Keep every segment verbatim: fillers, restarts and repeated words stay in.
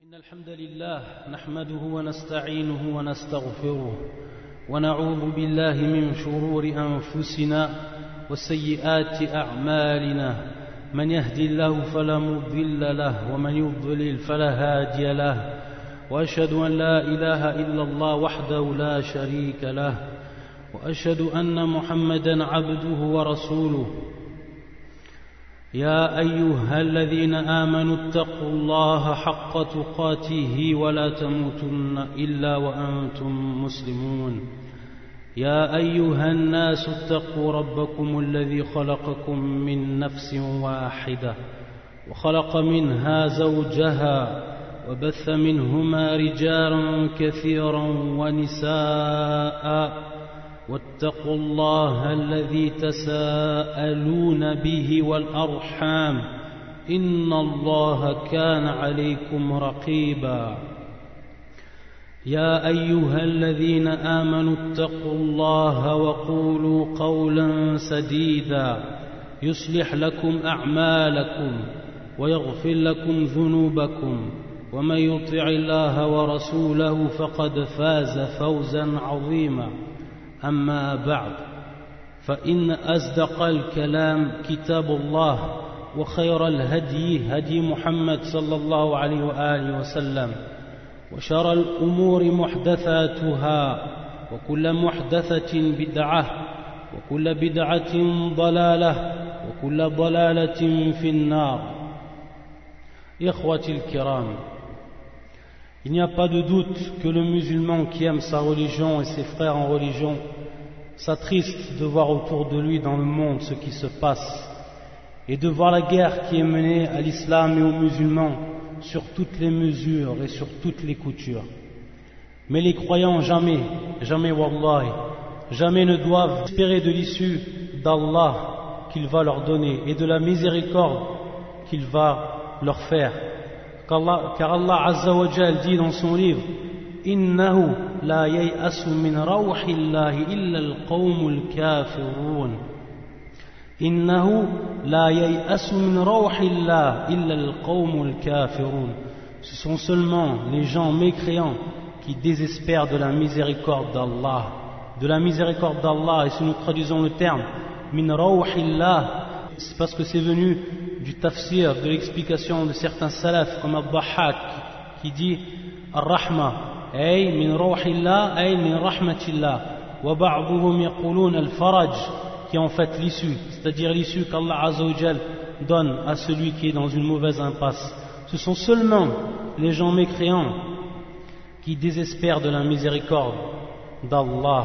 إن الحمد لله نحمده ونستعينه ونستغفره ونعوذ بالله من شرور أنفسنا وسيئات أعمالنا من يهدي الله فلا مضل له ومن يضلل فلا هادي له وأشهد أن لا إله إلا الله وحده لا شريك له وأشهد أن محمدا عبده ورسوله يا أيها الذين آمنوا اتقوا الله حق تقاته ولا تموتن إلا وأنتم مسلمون يا أيها الناس اتقوا ربكم الذي خلقكم من نفس واحدة وخلق منها زوجها وبث منهما رجالا كثيرا ونساء واتقوا الله الذي تساءلون به والأرحام إن الله كان عليكم رقيبا يا أيها الذين آمنوا اتقوا الله وقولوا قولا سديدا يصلح لكم أعمالكم ويغفر لكم ذنوبكم ومن يطع الله ورسوله فقد فاز فوزا عظيما أما بعد فإن أصدق الكلام كتاب الله وخير الهدي هدي محمد صلى الله عليه وآله وسلم وشر الأمور محدثاتها وكل محدثة بدعة وكل بدعة ضلالة وكل ضلالة في النار. إخوتي الكرام, il n'y a pas de doute que le musulman qui aime sa religion et ses frères en religion s'attriste de voir autour de lui dans le monde ce qui se passe et de voir la guerre qui est menée à l'islam et aux musulmans sur toutes les mesures et sur toutes les coutures. Mais les croyants jamais, jamais wallahi, jamais ne doivent espérer de l'issue d'Allah qu'il va leur donner et de la miséricorde qu'il va leur faire. Car Allah Azza wa Jal dit dans son livre Innahu la yay'asu min rawhillahi illa al-qawmul kafirun. Innahu la yay'asu min rawhillahi illa al-qawmul kafirun. Ce sont seulement les gens mécréants qui désespèrent de la miséricorde d'Allah. De la miséricorde d'Allah, et si nous traduisons le terme min rawhillah, c'est parce que c'est venu du tafsir, de l'explication de certains salafs comme Al-Dhahhak qui dit Ar-Rahma ay min rawhillah ay min rahmatillah wa ba'duhum yaqulun al-faraj, qui est en fait l'issue, c'est-à-dire l'issue qu'Allah Azza wa Jal donne à celui qui est dans une mauvaise impasse. Ce sont seulement les gens mécréants qui désespèrent de la miséricorde d'Allah.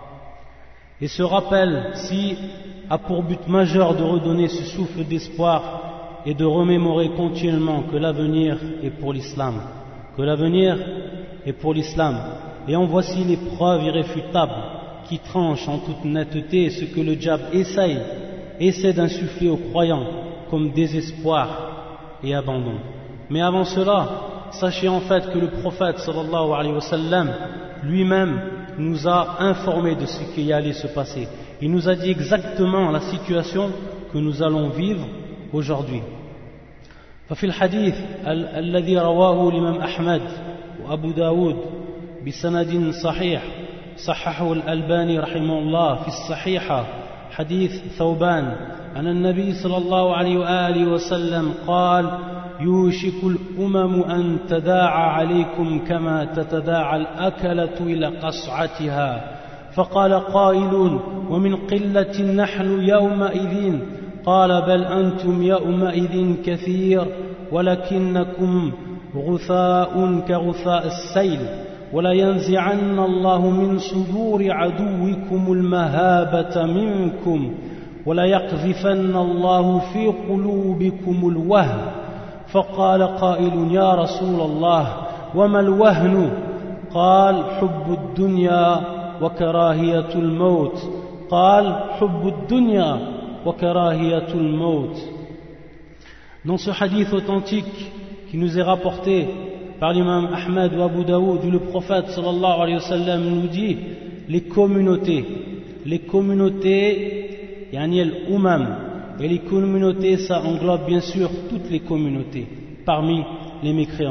Et ce rappel si a pour but majeur de redonner ce souffle d'espoir et de remémorer continuellement que l'avenir est pour l'islam, que l'avenir est pour l'islam. Et en voici les preuves irréfutables qui tranchent en toute netteté ce que le diable essaye, essaie d'insuffler aux croyants comme désespoir et abandon. Mais avant cela, sachez en fait que le prophète sallallahu alayhi wa sallam lui-même nous a informé de ce qui allait se passer. Il nous a dit exactement la situation que nous allons vivre aujourd'hui. ففي الحديث الذي رواه الإمام أحمد وأبو داود بسند صحيح صححه الألباني رحمه الله في الصحيحة حديث ثوبان أن النبي صلى الله عليه وآله وسلم قال يوشك الأمم أن تداعى عليكم كما تتداعى الأكلة إلى قصعتها فقال قائل ومن قلة نحن يومئذ قال بل أنتم يومئذ كثير ولكنكم غثاء كغثاء السيل ولا ينزعن الله من صدور عدوكم المهابة منكم ولا يقذفن الله في قلوبكم الوهن فقال قائل يا رسول الله وما الوهن قال حب الدنيا وكراهية الموت قال حب الدنيا وكراهية الموت. Dans ce hadith authentique qui nous est rapporté par l'imam Ahmed ou Abu Daoud, où le prophète sallallahu alayhi wa sallam nous dit les communautés, les communautés, yani al-umam, et les communautés ça englobe bien sûr toutes les communautés parmi les mécréants,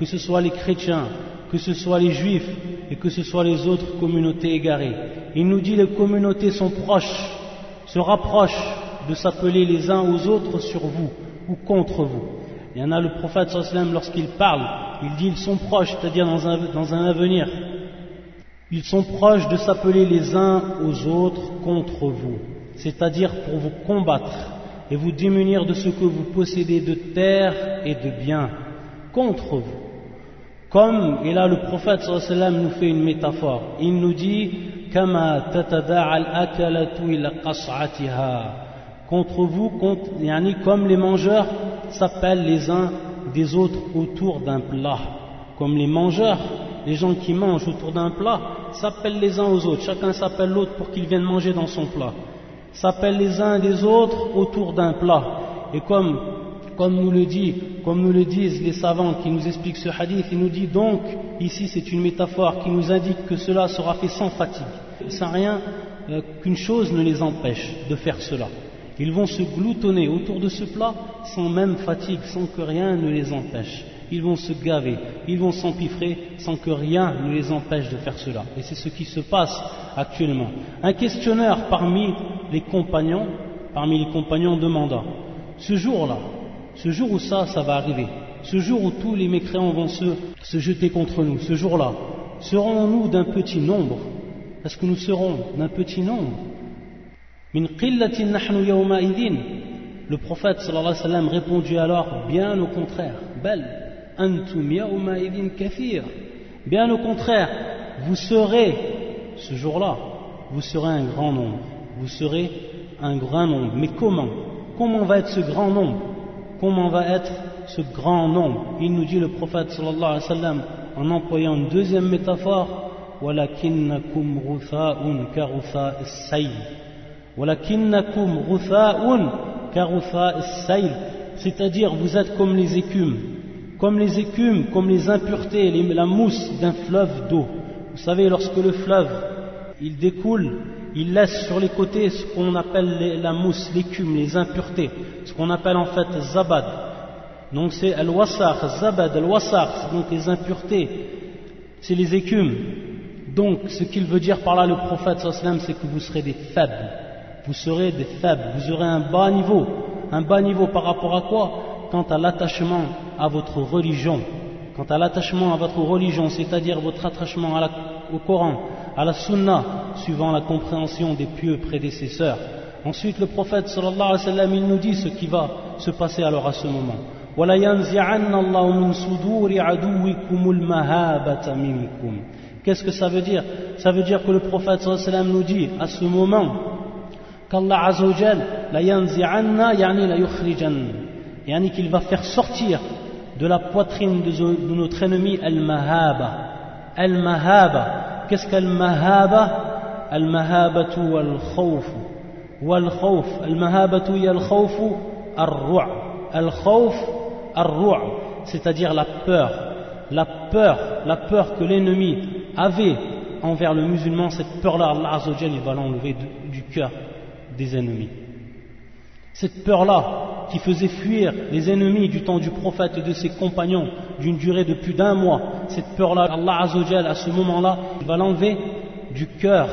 que ce soit les chrétiens, que ce soit les juifs et que ce soit les autres communautés égarées. Il nous dit les communautés sont proches, se rapprochent de s'appeler les uns aux autres sur vous ou contre vous. Il y en a le prophète sallallahu alayhi wa sallam, lorsqu'il parle, il dit ils sont proches, c'est-à-dire dans un, dans un avenir. Ils sont proches de s'appeler les uns aux autres contre vous, c'est-à-dire pour vous combattre et vous démunir de ce que vous possédez de terre et de biens contre vous. Comme, et là le prophète sallallahu alayhi wa sallam nous fait une métaphore, il nous dit Kama tatada'a al-akalatu ila qas'atiha, contre vous, contre, yani comme les mangeurs s'appellent les uns des autres autour d'un plat. Comme les mangeurs, les gens qui mangent autour d'un plat, s'appellent les uns aux autres. Chacun s'appelle l'autre pour qu'il vienne manger dans son plat. S'appellent les uns des autres autour d'un plat. Et comme, comme, nous le dit, comme nous le disent les savants qui nous expliquent ce hadith, il nous dit donc, ici c'est une métaphore qui nous indique que cela sera fait sans fatigue, sans rien, euh, qu'une chose ne les empêche de faire cela. Ils vont se gloutonner autour de ce plat sans même fatigue, sans que rien ne les empêche. Ils vont se gaver, ils vont s'empiffrer sans que rien ne les empêche de faire cela. Et c'est ce qui se passe actuellement. Un questionneur parmi les compagnons, parmi les compagnons demanda, ce jour-là, ce jour où ça, ça va arriver, ce jour où tous les mécréants vont se, se jeter contre nous, ce jour-là, serons-nous d'un petit nombre? Est-ce que nous serons d'un petit nombre? Min qillatin nahnu yawma idhin. Le prophète sallallahu alayhi wa sallam répondit alors, bien au contraire, bel antum yawma idhin kathir. Bien au contraire, vous serez, ce jour-là, vous serez un grand nombre. Vous serez un grand nombre. Mais comment? Comment va être ce grand nombre? Comment va être ce grand nombre? Il nous dit le prophète sallallahu alayhi wa sallam en employant une deuxième métaphore, walakinnakum ghutha'un ka ghutha'is sayl. Walakinnakum ghutha'un ka ghutha'is sayl, c'est-à-dire vous êtes comme les écumes, comme les écumes, comme les impuretés, les, la mousse d'un fleuve d'eau. Vous savez, lorsque le fleuve il découle, il laisse sur les côtés ce qu'on appelle les, la mousse, l'écume, les impuretés, ce qu'on appelle en fait zabad. Donc c'est al-wasakh, zabad, al-wasakh, donc les impuretés, c'est les écumes. Donc ce qu'il veut dire par là le prophète sallallahu alayhi wa sallam, c'est que vous serez des faibles. Vous serez des faibles, vous aurez un bas niveau. Un bas niveau par rapport à quoi? Quant à l'attachement à votre religion. Quant à l'attachement à votre religion, c'est-à-dire votre attachement à la, au Coran, à la Sunna, suivant la compréhension des pieux prédécesseurs. Ensuite, le prophète sallallahu alayhi wa sallam, il nous dit ce qui va se passer alors à ce moment. وَلَا يَنْزِعَنَّ اللَّهُ مِنْ صُدُورِ عَدُوِّكُمُ الْمَهَابَةَ مِنْكُمْ. Qu'est-ce que ça veut dire? Ça veut dire que le prophète sallallahu alayhi wa sallam nous dit à ce moment qu'Allah Azza wa Jal la yanzi'anna yani la yukhrijan, yani qu'il va faire sortir de la poitrine de, de notre ennemi al-mahaba. Al-mahaba, qu'est-ce qu'al-mahaba? Al-mahabatu wal-khawf. Wal-khawf, al-mahabatu ya al-khawf ar-ru'. Al-khawf ar-ru', c'est-à-dire la peur. La peur, la peur que l'ennemi avait envers le musulman, cette peur-là, Allah Azza wa Jal, il va l'enlever du cœur des ennemis. Cette peur-là qui faisait fuir les ennemis du temps du prophète et de ses compagnons d'une durée de plus d'un mois, cette peur-là, Allah Azza wa Jal, à ce moment-là, il va l'enlever du cœur.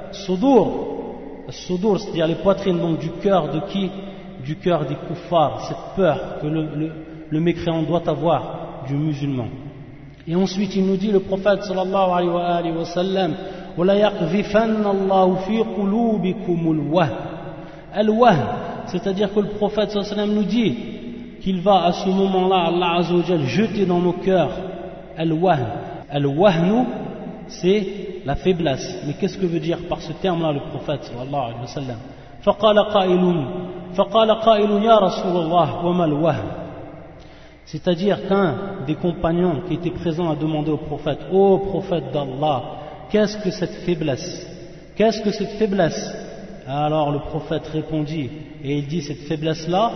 Sudur, sudur, c'est-à-dire les poitrines, donc du cœur de qui? Du cœur des kuffars, cette peur que le, le, le mécréant doit avoir du musulman. Et ensuite il nous dit le prophète sallallahu alayhi wa sallam, وَلَا يَقْذِفَنَّ اللَّهُ فِي قُلُوبِكُمُ الْوَهْنَ. Al-wahn, c'est-à-dire que le prophète sallallahu alayhi wa sallam nous dit qu'il va à ce moment-là, Allah Azza wa Jal, jeter dans nos cœurs al-wahn. Al-wahnu, c'est la faiblesse. Mais qu'est-ce que veut dire par ce terme-là le prophète sallallahu alayhi wa sallam? فَقَالَ قَائِلٌ فَقَالَ قَائِلٌ يَا رَسُولَ اللَّهِ وَمَا الْوَهْنُ. C'est-à-dire qu'un des compagnons qui était présent a demandé au prophète, ô prophète d'Allah, qu'est-ce que cette faiblesse? Qu'est-ce que cette faiblesse? Alors le prophète répondit, et il dit cette faiblesse-là,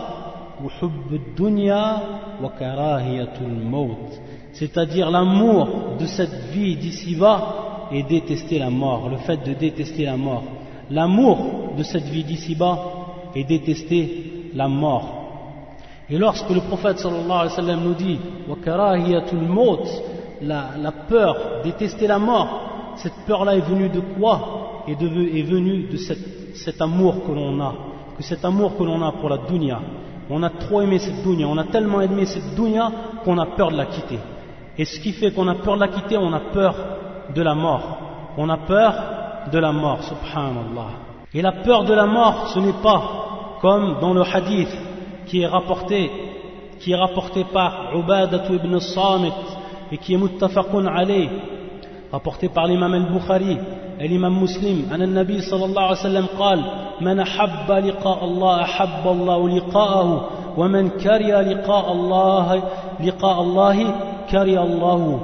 c'est-à-dire l'amour de cette vie d'ici-bas et détester la mort, le fait de détester la mort. L'amour de cette vie d'ici-bas et détester la mort. Et lorsque le prophète sallallahu alayhi wa sallam nous dit wa karahiyatul maut, la, la peur, détester la mort, cette peur-là est venue de quoi? Est, de, est venue de cette, cet amour que l'on a, que cet amour que l'on a pour la dunya. On a trop aimé cette dunya, on a tellement aimé cette dunya qu'on a peur de la quitter. Et ce qui fait qu'on a peur de la quitter, on a peur de la mort. On a peur de la mort, subhanallah. Et la peur de la mort, ce n'est pas comme dans le hadith qui est rapporté, qui est rapporté par Ubadah ibn Samit et qui est muttafaqun alayh, rapporté par l'imam al-Bukhari et l'imam Muslim. An al-Nabi sallallahu alayhi wa sallam قال من أحب لقاء الله أحب الله لقاءه ومن كره لقاء الله لقاء الله كره الله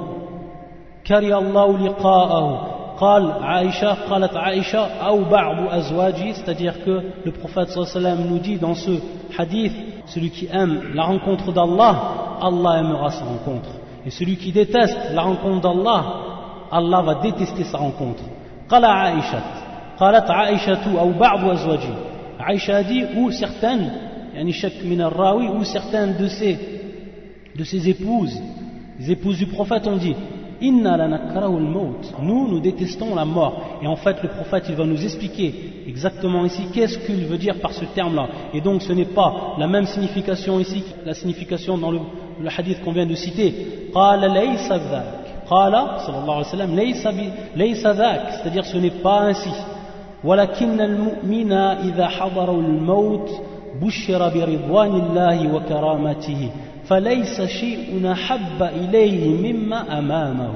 كره الله لقاءه. قال عائشة قالت عائشة أو بعض أزواجه, c'est-à-dire que le prophète sallallahu alayhi wa sallam nous dit dans ce hadith, celui qui aime la rencontre d'Allah, Allah aimera sa rencontre, et celui qui déteste la rencontre d'Allah, Allah va détester sa rencontre. قال عائشة قالت عائشة أو بعض أزواجه, Aïcha a dit, ou certaines, yani shak min al-rawi, ou certaines de ses de ses épouses, les épouses du prophète ont dit Inna lanakrahu al-maut, nous nous détestons la mort. Et en fait le prophète il va nous expliquer exactement ici qu'est-ce qu'il veut dire par ce terme là. Et donc ce n'est pas la même signification ici, la signification dans le, le hadith qu'on vient de citer. Qala laysa dhak, qala sallallahu alayhi wa sallam laysa bi laysa dhak, c'est-à-dire ce n'est pas ainsi. Walakin al-mu'mina idha hadara al-maut bushira bi ridwanillahi wa karamatihi. فليس شيء أحب إليه مما أمامه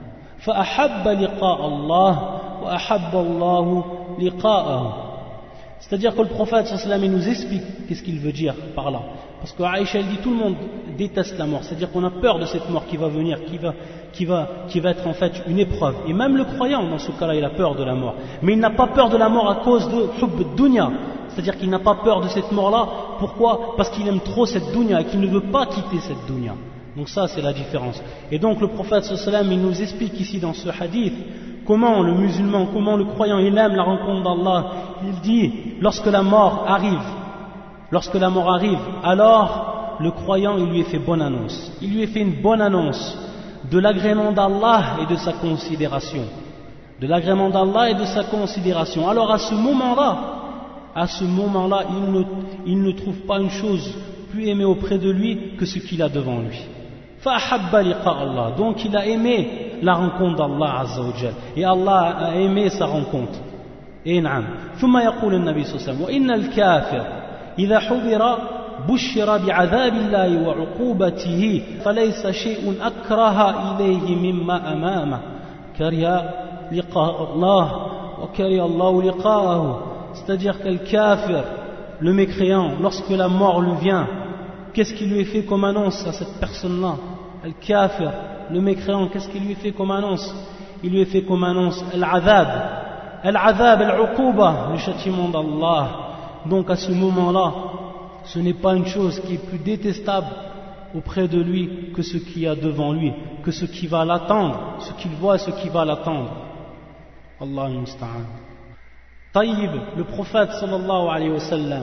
فأحب لقاء الله وأحب الله لقاءه. C'est-à-dire que le prophète sallallahu alayhi wa sallam nous explique qu'est-ce qu'il veut dire par là, parce que Aïcha elle dit tout le monde déteste la mort, c'est-à-dire qu'on a peur de cette mort qui va venir, qui va, qui va, qui va être en fait une épreuve. Et même le croyant dans ce cas-là il a peur de la mort, mais il n'a pas peur de la mort à cause de hubb dunya, c'est-à-dire qu'il n'a pas peur de cette mort-là. Pourquoi? Parce qu'il aime trop cette dunya et qu'il ne veut pas quitter cette dunya. Donc ça c'est la différence. Et donc le prophète sallallahu alayhi wa sallam il nous explique ici dans ce hadith comment le musulman, comment le croyant il aime la rencontre d'Allah. Il dit lorsque la mort arrive, lorsque la mort arrive, alors le croyant il lui est fait bonne annonce. Il lui est fait une bonne annonce de l'agrément d'Allah et de sa considération. De l'agrément d'Allah et de sa considération. Alors à ce moment-là, à ce moment-là, il ne, il ne trouve pas une chose plus aimée auprès de lui que ce qu'il a devant lui. فَأَحَبَّ لِقَاءَ اللَّهِ, donc il a aimé la rencontre d'Allah Azza wa Jal, et Allah a aimé sa rencontre. Et نعم. ثم يقول النبي صلى الله عليه وسلم وإن الكافر إذا حضر بشر بعذاب الله وعقوبته فليس شيء أكره إليه مما أمامه كره لقاء الله وكره الله لقاءه. C'est-à-dire que le kafir, le mécréant, lorsque la mort lui vient, qu'est-ce qui lui est fait comme annonce à cette personne-là? Le kafir, le mécréant, qu'est-ce qui lui est fait comme annonce? Il lui est fait comme annonce al-azab, al-azab, al-uquba, le châtiment d'Allah. Donc à ce moment-là, ce n'est pas une chose qui est plus détestable auprès de lui que ce qu'il y a devant lui, que ce qui va l'attendre, ce qu'il voit, ce qui va l'attendre. Allah al-musta'an. Taïb, le prophète sallallahu alayhi wa sallam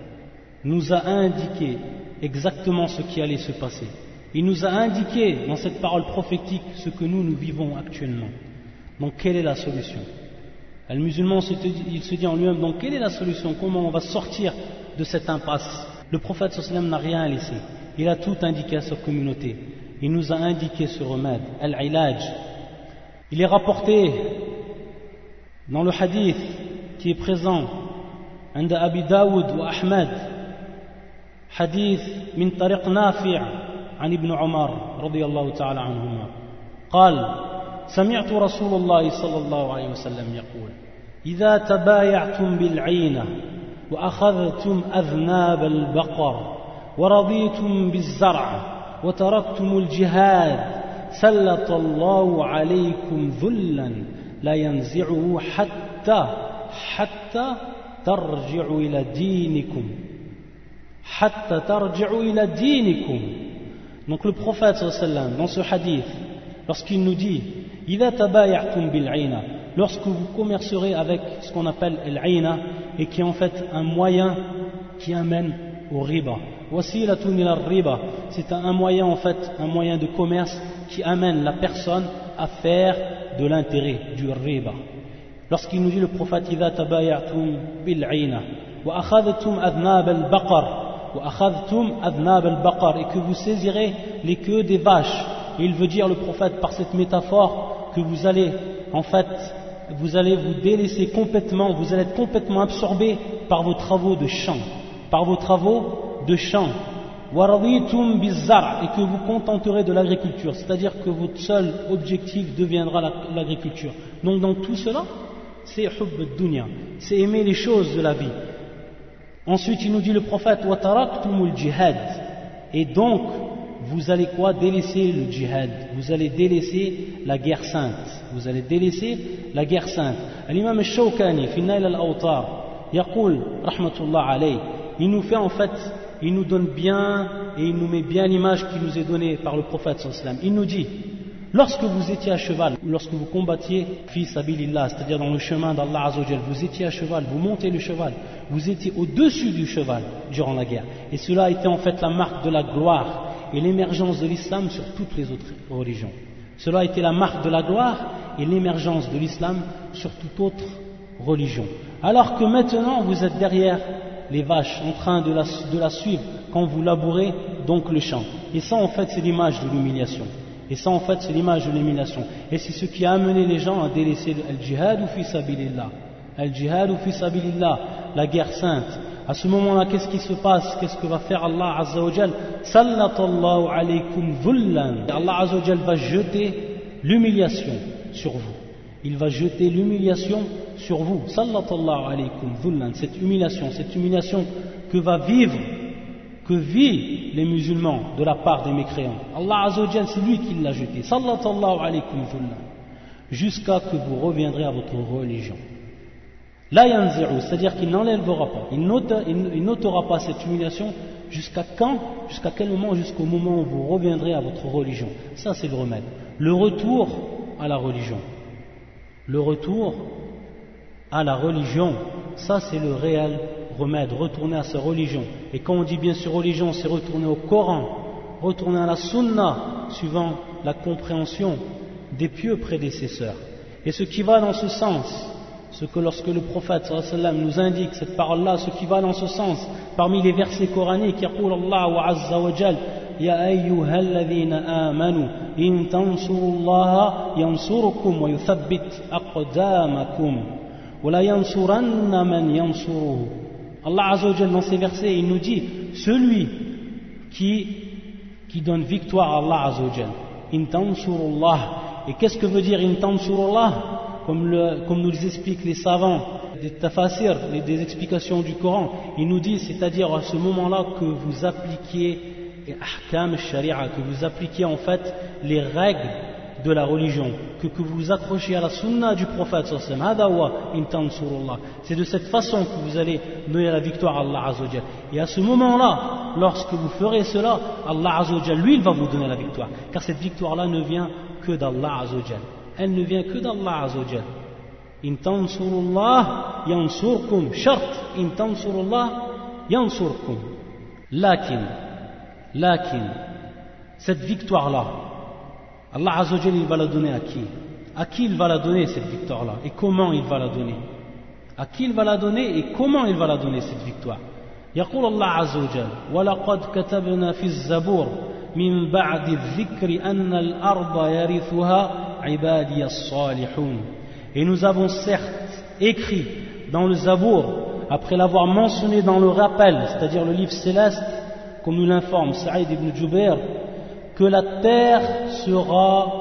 nous a indiqué exactement ce qui allait se passer. Il nous a indiqué dans cette parole prophétique ce que nous, nous vivons actuellement. Donc quelle est la solution? Le musulman se dit, il se dit en lui-même, donc quelle est la solution? Comment on va sortir de cette impasse? Le prophète sallallahu alayhi wa sallam n'a rien laissé. Il a tout indiqué à sa communauté. Il nous a indiqué ce remède, al-ilaj. Il est rapporté dans le hadith qui est présent عند أبي داود وأحمد حديث من طريق نافع عن ابن عمر رضي الله تعالى عنهما قال سمعت رسول الله صلى الله عليه وسلم يقول إذا تبايعتم بالعينة وأخذتم أذناب البقر ورضيتم بالزرع وتركتم الجهاد سلط الله عليكم ذلا لا ينزعه حتى حتى ترجعوا إلى دينكم حتى ترجعوا إلى دينكم. Donc le prophète sallallahu alayhi wa sallam dans ce hadith, lorsqu'il nous dit إذا تبايعتم بالعينة, lorsque vous commercerez avec ce qu'on appelle l'ayna, et qui est en fait un moyen qui amène au riba. Wasilatun ila riba, c'est un moyen en fait, un moyen de commerce qui amène la personne à faire de l'intérêt, du riba. Lorsqu'il nous dit le prophète idha tabaya'tum bil'ina wa akhadhtum adnab al-baqar wa akhadhtum adnab al-baqar, et que vous saisirez les queues des vaches. Et il veut dire le prophète par cette métaphore que vous allez en fait vous allez vous délaisser complètement, vous allez être complètement absorbé par vos travaux de champ, par vos travaux de champ. Waraditum bizar, et que vous contenterez de l'agriculture, c'est-à-dire que votre seul objectif deviendra l'agriculture. Donc dans tout cela, c'est hubb dunya, c'est aimer les choses de la vie. Ensuite il nous dit le prophète wa taraktumul jihad, et donc vous allez quoi? Délaisser le djihad, vous allez délaisser la guerre sainte, vous allez délaisser la guerre sainte. L'imam al-Shawkani fi Nail al-Awtar yaqul rahmatullah alayh, il nous fait en fait, il nous donne bien et il nous met bien l'image qui nous est donnée par le prophète sallallahu alayhi wa sallam. Il nous dit, lorsque vous étiez à cheval, lorsque vous combattiez fi sabilillah, c'est-à-dire dans le chemin d'Allah Azza wa Jal, vous étiez à cheval, vous montez le cheval, vous étiez au-dessus du cheval durant la guerre, et cela a été en fait la marque de la gloire et l'émergence de l'islam sur toutes les autres religions. Cela a été la marque de la gloire et l'émergence de l'islam sur toute autre religion. Alors que maintenant vous êtes derrière les vaches en train de la, de la suivre quand vous labourez donc le champ. Et ça en fait c'est l'image de l'humiliation. Et ça en fait c'est l'image de l'humiliation. Et c'est ce qui a amené les gens à délaisser le jihad ou fi sabilillah. El jihad ou fi sabilillah, la guerre sainte. À ce moment-là, qu'est-ce qui se passe? Qu'est-ce que va faire Allah Azza wa Jal? Sallatallahu alaykum dhullan. Allah Azza wa Jal va jeter l'humiliation sur vous. Il va jeter l'humiliation sur vous. Sallatallahu alaykum dhullan. Cette humiliation, cette humiliation que va vivre, que vivent les musulmans de la part des mécréants. Allah Azza wa Jal, c'est lui qui l'a jeté. Sallatallahu alaykum dhullan. Jusqu'à que vous reviendrez à votre religion. La yanzi'u, c'est-à-dire qu'il n'enlèvera pas, il n'ôtera pas cette humiliation jusqu'à quand? Jusqu'à quel moment? Jusqu'au moment où vous reviendrez à votre religion. Ça c'est le remède. Le retour à la religion. Le retour à la religion, ça c'est le réel remède, retourner à sa religion. Et quand on dit bien sûr religion, c'est retourner au Coran, retourner à la Sunna, suivant la compréhension des pieux prédécesseurs. Et ce qui va dans ce sens, ce que lorsque le prophète sallallahu alayhi wa sallam nous indique cette parole-là, ce qui va dans ce sens, parmi les versets coraniques, yaqul Allah wa azza wa jal, ya ayyuhalladhina amanu, in tansurullaha yansurukum wa yuthabbit aqdamakum, wa la yansuranna man yansuruhu. Allah azza wa jal dans ces versets, il nous dit, celui qui, qui donne victoire à Allah azza wa jal, in tansurullah. Et qu'est-ce que veut dire in tansurullah? Comme, le, comme nous expliquent les savants des tafasir, des explications du Coran, ils nous disent, c'est-à-dire à ce moment-là que vous appliquiez ahkam sharia, que vous appliquiez en fait les règles de la religion, que, que vous vous accrochiez à la sunna du prophète sallallahu alayhi wa sallam. C'est de cette façon que vous allez donner la victoire à Allah Azza wa Jal. Et à ce moment-là, lorsque vous ferez cela, Allah Azza wa Jal, lui, il va vous donner la victoire, car cette victoire-là ne vient que d'Allah Azza wa Jal. Elle ne vient que d'Allah Azza wa Jal. In tansurullah yansurkum. Shart, in tansurullah yansurkum. Lakin, lakin, cette victoire-là, Allah Azza wa Jal, il va la donner à qui? À qui il va la donner cette victoire-là? Et comment il va la donner? À qui il va la donner et comment il va la donner cette victoire? يقول الله عز وجل ولقد كتبنا في الزبور من بعد الذكر أن الأرض يرثها عبادي الصالحون. Et nous avons certes écrit dans le Zabour, après l'avoir mentionné dans le rappel, c'est-à-dire le livre céleste, comme nous l'informe Saïd ibn Jubair, que la terre sera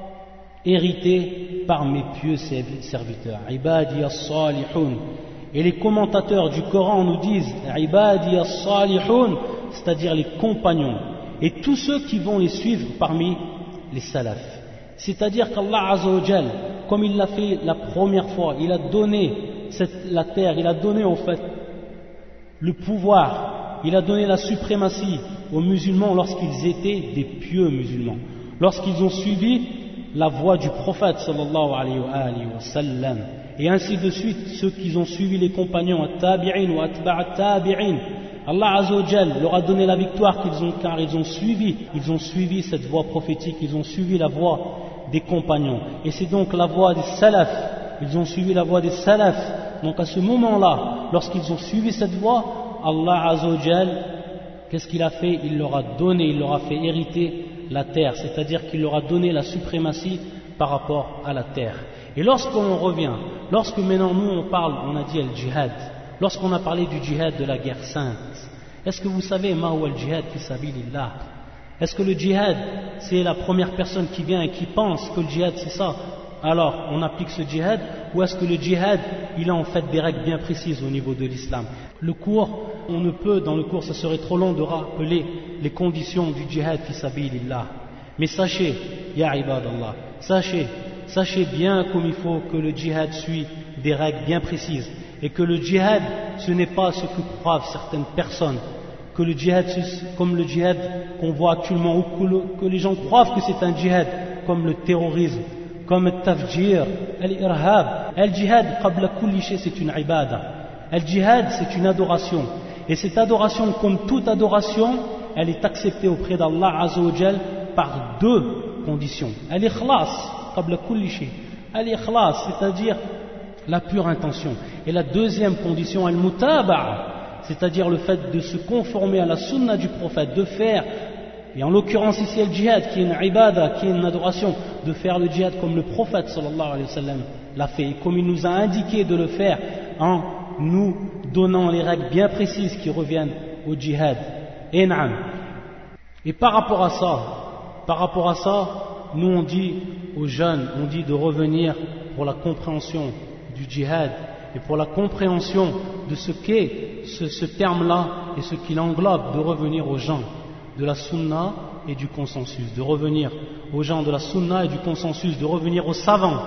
héritée par mes pieux serviteurs. Ibadi as-salihun. Et les commentateurs du Coran nous disent Ibadi as-salihun, c'est-à-dire les compagnons et tous ceux qui vont les suivre parmi les salafs. C'est-à-dire qu'Allah Azza wa Jal, comme il l'a fait la première fois, il a donné cette, la terre, il a donné en fait le pouvoir, il a donné la suprématie aux musulmans lorsqu'ils étaient des pieux musulmans, lorsqu'ils ont suivi la voie du prophète sallallahu alayhi wa sallam, et ainsi de suite ceux qui ont suivi les compagnons at-tabi'in ou atba' at-tabi'in, Allah Azza wa Jal leur a donné la victoire qu'ils ont, car ils ont suivi, ils ont suivi cette voie prophétique, ils ont suivi la voie des compagnons. Et c'est donc la voie des salafs, ils ont suivi la voie des salafs. Donc à ce moment-là, lorsqu'ils ont suivi cette voie, Allah Azza wa Jal, qu'est-ce qu'il a fait? Il leur a donné, il leur a fait hériter la terre, c'est-à-dire qu'il leur a donné la suprématie par rapport à la terre. Et lorsqu'on revient, lorsque maintenant nous on parle, on a dit al-jihad, lorsqu'on a parlé du djihad de la guerre sainte, est-ce que vous savez ma huwa al-jihad fi sabilillah? Est-ce que le djihad c'est la première personne qui vient et qui pense que le djihad c'est ça, alors on applique ce djihad, ou est-ce que le djihad il a en fait des règles bien précises au niveau de l'islam? Le cours, on ne peut, dans le cours ça serait trop long de rappeler les conditions du djihad fi sabilillah. Mais sachez, ya ibadallah, sachez, sachez bien comme il faut que le djihad suit des règles bien précises, et que le djihad ce n'est pas ce que croient certaines personnes, que le djihad comme le djihad qu'on voit actuellement, ou que, le, que les gens croient que c'est un djihad comme le terrorisme, comme le tafjir, al-irhab. Al-jihad qabla kulli shay, c'est une ibada. Al-jihad c'est une adoration, et cette adoration comme toute adoration elle est acceptée auprès d'Allah Azza wa Jal par deux conditions. Al-ikhlas qabla kulli shay, al-ikhlas c'est-à-dire la pure intention, et la deuxième condition al-mutaba'a, c'est-à-dire le fait de se conformer à la sunna du prophète, de faire, et en l'occurrence ici le djihad qui est une ibada, qui est une adoration, de faire le djihad comme le prophète sallallahu alayhi wa sallam l'a fait, et comme il nous a indiqué de le faire en nous donnant les règles bien précises qui reviennent au djihad. Et na'am. Et par rapport à ça, par rapport à ça, nous on dit aux jeunes, on dit de revenir pour la compréhension du djihad et pour la compréhension de ce qu'est ce, ce terme-là et ce qu'il englobe, de revenir aux gens de la sunna et du consensus, de revenir aux gens de la sunna et du consensus, de revenir aux savants,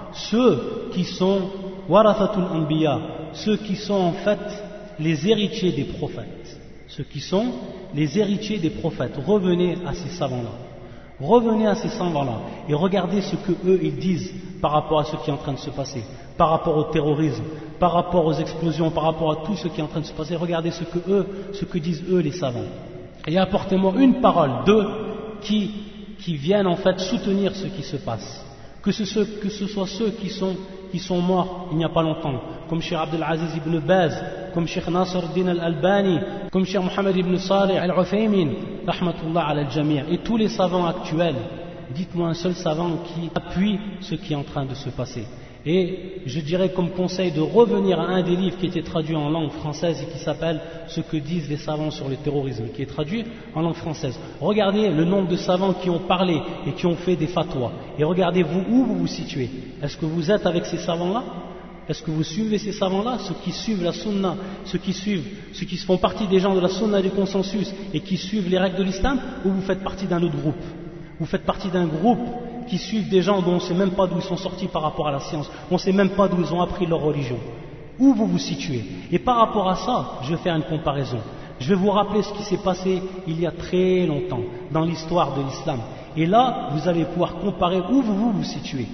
ceux qui sont warathatul anbiya, ceux qui sont en fait les héritiers des prophètes, ceux qui sont les héritiers des prophètes. Revenez à ces savants-là, revenez à ces savants-là et regardez ce que eux ils disent par rapport à ce qui est en train de se passer, par rapport au terrorisme, par rapport aux explosions, par rapport à tout ce qui est en train de se passer. Regardez ce que eux, ce que disent eux les savants, et apportez-moi une parole d'eux qui, qui viennent en fait soutenir ce qui se passe, que ce, que ce soit ceux qui sont, qui sont morts il n'y a pas longtemps, comme Cheikh Abdel Aziz ibn Baz, comme Cheikh Nasr al-Din al-Albani, comme Cheikh Mohammed ibn Salih al-Uthaymin, rahmatullah ala al-Jami', et tous les savants actuels. Dites-moi un seul savant qui appuie ce qui est en train de se passer. Et je dirais comme conseil de revenir à un des livres qui était traduit en langue française et qui s'appelle « Ce que disent les savants sur le terrorisme », qui est traduit en langue française. Regardez le nombre de savants qui ont parlé et qui ont fait des fatwas, et regardez vous où vous vous situez. Est-ce que vous êtes avec ces savants-là? Est-ce que vous suivez ces savants-là, ceux qui suivent la sunna, ceux qui suivent, ceux qui font partie des gens de la sunna et du consensus et qui suivent les règles de l'islam, ou vous faites partie d'un autre groupe? Vous faites partie d'un groupe qui suivent des gens dont on ne sait même pas d'où ils sont sortis par rapport à la science, on ne sait même pas d'où ils ont appris leur religion. Où vous vous situez? Et par rapport à ça, je vais faire une comparaison. Je vais vous rappeler ce qui s'est passé il y a très longtemps dans l'histoire de l'islam. Et là, vous allez pouvoir comparer où vous vous, vous situez.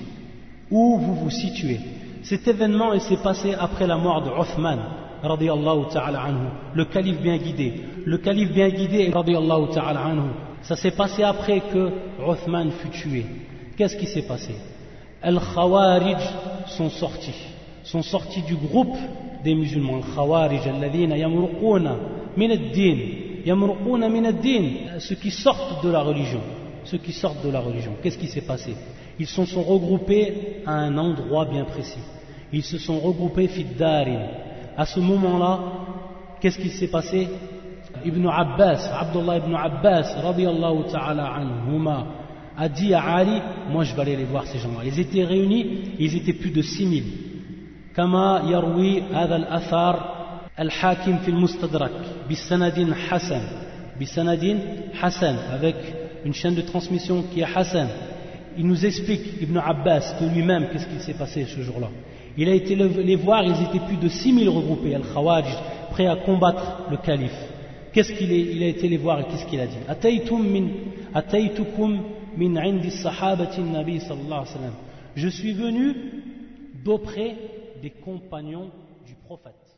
Où vous vous situez. Cet événement, il s'est passé après la mort de Uthman, radiyallahu ta'ala anhu, le calife bien guidé. Le calife bien guidé, radiyallahu ta'ala anhu, ça s'est passé après que Uthman fut tué. Qu'est-ce qui s'est passé? Al-Khawarij sont sortis, sont sortis du groupe des musulmans. Al-Khawarij, alladhina yamruquna min ad-din, yamruquna min ad-din, ceux qui sortent de la religion, ceux qui sortent de la religion. Qu'est-ce qui s'est passé? Ils se sont regroupés à un endroit bien précis. Ils se sont regroupés fiddarin. À ce moment-là, qu'est-ce qui s'est passé? Ibn Abbas, Abdullah ibn Abbas, radiyallahu ta'ala anhuma, a dit à Ali, moi je vais aller les voir ces gens-là. Ils étaient réunis, ils étaient plus de six mille. Kama yarwi hadha al-athar al-hakim fi al-mustadrak, bisanadin hasan, bisanadin hasan, avec une chaîne de transmission qui est hasan. Il nous explique, Ibn Abbas, de lui-même, qu'est-ce qui s'est passé ce jour-là. Il a été les voir, ils étaient plus de six mille regroupés, al-Khawarij, prêts à combattre le calife. Qu'est-ce qu'il est, il a été les voir et qu'est-ce qu'il a dit? Ataytum min, ataytukum min indi sahabati nabi sallallahu alayhi wa sallam. Je suis venu d'auprès des compagnons du prophète.